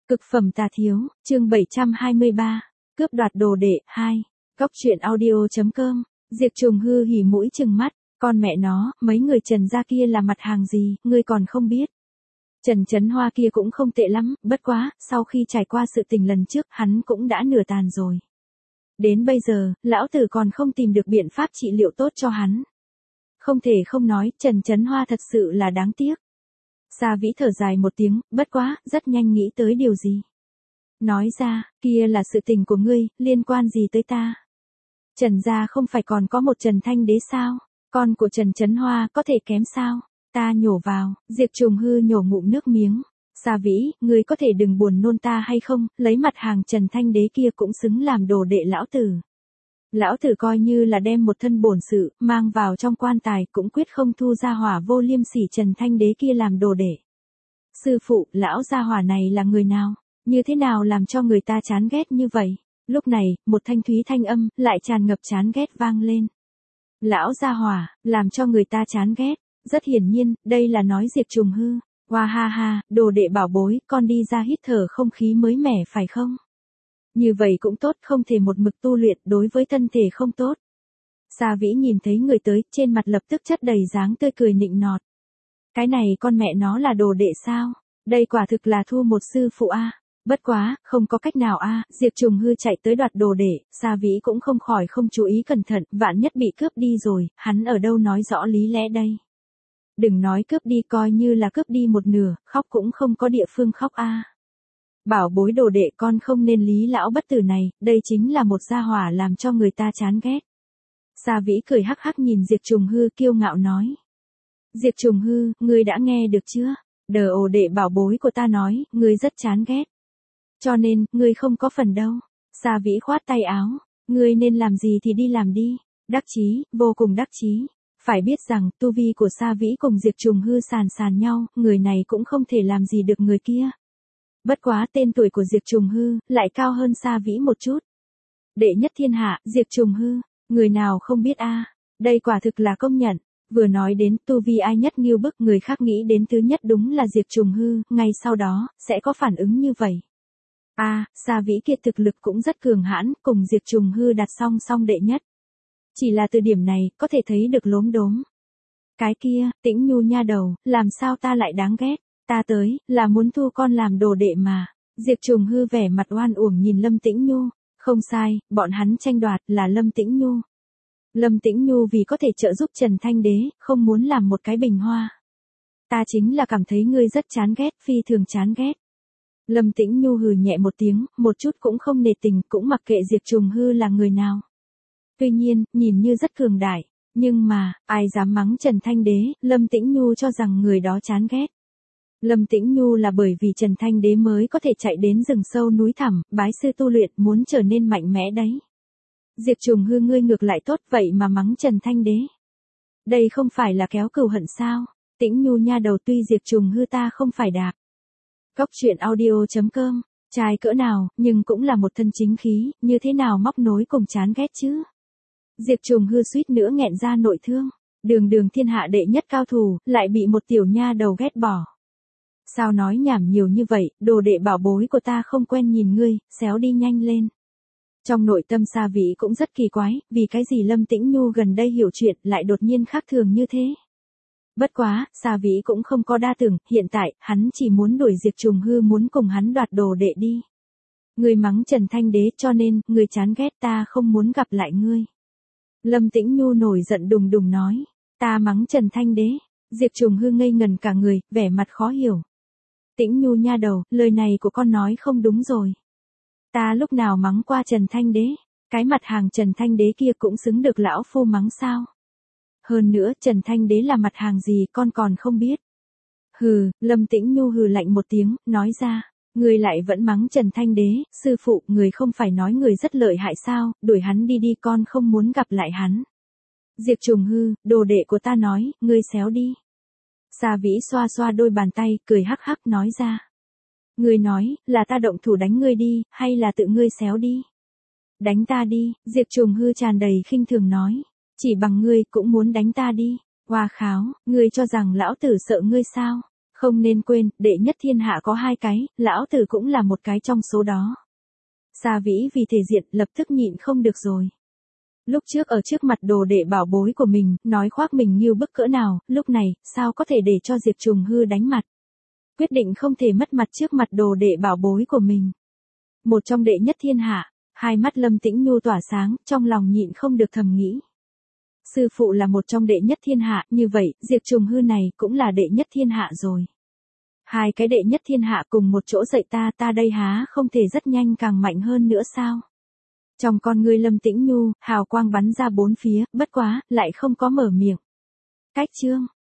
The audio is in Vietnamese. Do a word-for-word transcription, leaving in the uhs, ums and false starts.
Cực phẩm tà thiếu, chương bảy trăm hai mươi ba, cướp đoạt đồ đệ, hai. Góc truyện audio.com, Diệp Trùng Hư hỉ mũi trừng mắt, con mẹ nó, mấy người Trần gia kia là mặt hàng gì, ngươi còn không biết. Trần Chấn Hoa kia cũng không tệ lắm, bất quá, sau khi trải qua sự tình lần trước, hắn cũng đã nửa tàn rồi. Đến bây giờ, lão tử còn không tìm được biện pháp trị liệu tốt cho hắn. Không thể không nói, Trần Chấn Hoa thật sự là đáng tiếc. Sa Vĩ thở dài một tiếng, bất quá, rất nhanh nghĩ tới điều gì. Nói ra, kia là sự tình của ngươi, liên quan gì tới ta? Trần gia không phải còn có một Trần Thanh Đế sao? Con của Trần Chấn Hoa có thể kém sao? Ta nhổ vào, Diệp Trùng Hư nhổ ngụm nước miếng. Sa Vĩ, ngươi có thể đừng buồn nôn ta hay không, lấy mặt hàng Trần Thanh Đế kia cũng xứng làm đồ đệ lão tử. Lão tử coi như là đem một thân bổn sự, mang vào trong quan tài cũng quyết không thu gia hỏa vô liêm sỉ Trần Thanh Đế kia làm đồ đệ. Sư phụ, lão gia hỏa này là người nào? Như thế nào làm cho người ta chán ghét như vậy? Lúc này, một thanh thúy thanh âm, lại tràn ngập chán ghét vang lên. Lão gia hỏa, làm cho người ta chán ghét. Rất hiển nhiên, đây là nói Diệp Trùng Hư. Hoa ha ha, đồ đệ bảo bối, con đi ra hít thở không khí mới mẻ phải không? Như vậy cũng tốt, không thể một mực tu luyện, đối với thân thể không tốt. Sa Vĩ nhìn thấy người tới, trên mặt lập tức chất đầy dáng tươi cười nịnh nọt. Cái này con mẹ nó là đồ đệ sao? Đây quả thực là thu một sư phụ a. Bất quá, không có cách nào a. Diệp Trùng Hư chạy tới đoạt đồ đệ, Sa Vĩ cũng không khỏi không chú ý cẩn thận, vạn nhất bị cướp đi rồi, hắn ở đâu nói rõ lý lẽ đây. Đừng nói cướp đi, coi như là cướp đi một nửa, khóc cũng không có địa phương khóc a. Bảo bối đồ đệ, con không nên lý lão bất tử này, đây chính là một gia hỏa làm cho người ta chán ghét. Sa Vĩ cười hắc hắc nhìn Diệp Trùng Hư kiêu ngạo nói. Diệp Trùng Hư, ngươi đã nghe được chưa? Đờ ổ đệ bảo bối của ta nói, ngươi rất chán ghét. Cho nên, ngươi không có phần đâu. Sa Vĩ khoát tay áo, ngươi nên làm gì thì đi làm đi. Đắc chí, vô cùng đắc chí. Phải biết rằng, tu vi của Sa Vĩ cùng Diệp Trùng Hư sàn sàn nhau, người này cũng không thể làm gì được người kia. Bất quá tên tuổi của Diệp Trùng Hư, lại cao hơn Sa Vĩ một chút. Đệ nhất thiên hạ, Diệp Trùng Hư, người nào không biết a? Đây quả thực là công nhận. Vừa nói đến tu vi ai nhất nghiêu bức, người khác nghĩ đến thứ nhất đúng là Diệp Trùng Hư, ngay sau đó, sẽ có phản ứng như vậy. A, à, Sa Vĩ kia thực lực cũng rất cường hãn, cùng Diệp Trùng Hư đặt song song đệ nhất. Chỉ là từ điểm này, có thể thấy được lốm đốm. Cái kia, Tĩnh Nhu nha đầu, làm sao ta lại đáng ghét? Ta tới, là muốn thu con làm đồ đệ mà. Diệp Trùng Hư vẻ mặt oan uổng nhìn Lâm Tĩnh Nhu. Không sai, bọn hắn tranh đoạt là Lâm Tĩnh Nhu. Lâm Tĩnh Nhu vì có thể trợ giúp Trần Thanh Đế, không muốn làm một cái bình hoa. Ta chính là cảm thấy ngươi rất chán ghét, phi thường chán ghét. Lâm Tĩnh Nhu hừ nhẹ một tiếng, một chút cũng không nề tình, cũng mặc kệ Diệp Trùng Hư là người nào. Tuy nhiên, nhìn như rất cường đại, nhưng mà, ai dám mắng Trần Thanh Đế, Lâm Tĩnh Nhu cho rằng người đó chán ghét. Lâm Tĩnh Nhu là bởi vì Trần Thanh Đế mới có thể chạy đến rừng sâu núi thẳm, bái sư tu luyện, muốn trở nên mạnh mẽ đấy. Diệp Trùng Hư ngươi ngược lại tốt vậy mà mắng Trần Thanh Đế. Đây không phải là kéo cừu hận sao? Tĩnh Nhu nha đầu, tuy Diệp Trùng Hư ta không phải đạp. Góc truyện audio.com, trai cỡ nào, nhưng cũng là một thân chính khí, như thế nào móc nối cùng chán ghét chứ? Diệp Trùng Hư suýt nữa nghẹn ra nội thương. Đường đường thiên hạ đệ nhất cao thủ, lại bị một tiểu nha đầu ghét bỏ. Sao nói nhảm nhiều như vậy, đồ đệ bảo bối của ta không quen nhìn ngươi, xéo đi nhanh lên. Trong nội tâm Sa Vĩ cũng rất kỳ quái, vì cái gì Lâm Tĩnh Nhu gần đây hiểu chuyện lại đột nhiên khác thường như thế. Bất quá, Sa Vĩ cũng không có đa tưởng, hiện tại, hắn chỉ muốn đuổi Diệp Trùng Hư, muốn cùng hắn đoạt đồ đệ đi. Ngươi mắng Trần Thanh Đế cho nên, ngươi chán ghét ta, không muốn gặp lại ngươi. Lâm Tĩnh Nhu nổi giận đùng đùng nói, ta mắng Trần Thanh Đế. Diệp Trùng Hư ngây ngần cả người, vẻ mặt khó hiểu. Tĩnh Nhu nha đầu, lời này của con nói không đúng rồi. Ta lúc nào mắng qua Trần Thanh Đế, cái mặt hàng Trần Thanh Đế kia cũng xứng được lão phu mắng sao? Hơn nữa, Trần Thanh Đế là mặt hàng gì con còn không biết. Hừ, Lâm Tĩnh Nhu hừ lạnh một tiếng, nói ra, người lại vẫn mắng Trần Thanh Đế, sư phụ, người không phải nói người rất lợi hại sao, đuổi hắn đi đi, con không muốn gặp lại hắn. Diệp Trùng Hư, đồ đệ của ta nói, ngươi xéo đi. Sa Vĩ xoa xoa đôi bàn tay, cười hắc hắc nói ra. Ngươi nói, là ta động thủ đánh ngươi đi, hay là tự ngươi xéo đi? Đánh ta đi, Diệp Trùng Hư tràn đầy khinh thường nói. Chỉ bằng ngươi cũng muốn đánh ta đi. Hoa kháo, ngươi cho rằng lão tử sợ ngươi sao? Không nên quên, đệ nhất thiên hạ có hai cái, lão tử cũng là một cái trong số đó. Sa Vĩ vì thể diện lập tức nhịn không được rồi. Lúc trước ở trước mặt đồ đệ bảo bối của mình, nói khoác mình như bức cỡ nào, lúc này, sao có thể để cho Diệp Trùng Hư đánh mặt. Quyết định không thể mất mặt trước mặt đồ đệ bảo bối của mình. Một trong đệ nhất thiên hạ, hai mắt Lâm Tĩnh Nhu tỏa sáng, trong lòng nhịn không được thầm nghĩ. Sư phụ là một trong đệ nhất thiên hạ, như vậy, Diệp Trùng Hư này cũng là đệ nhất thiên hạ rồi. Hai cái đệ nhất thiên hạ cùng một chỗ dạy ta, ta đây há không thể rất nhanh càng mạnh hơn nữa sao? Trong con ngươi Lâm Tĩnh Nhu, hào quang bắn ra bốn phía, bất quá, lại không có mở miệng. Cách chương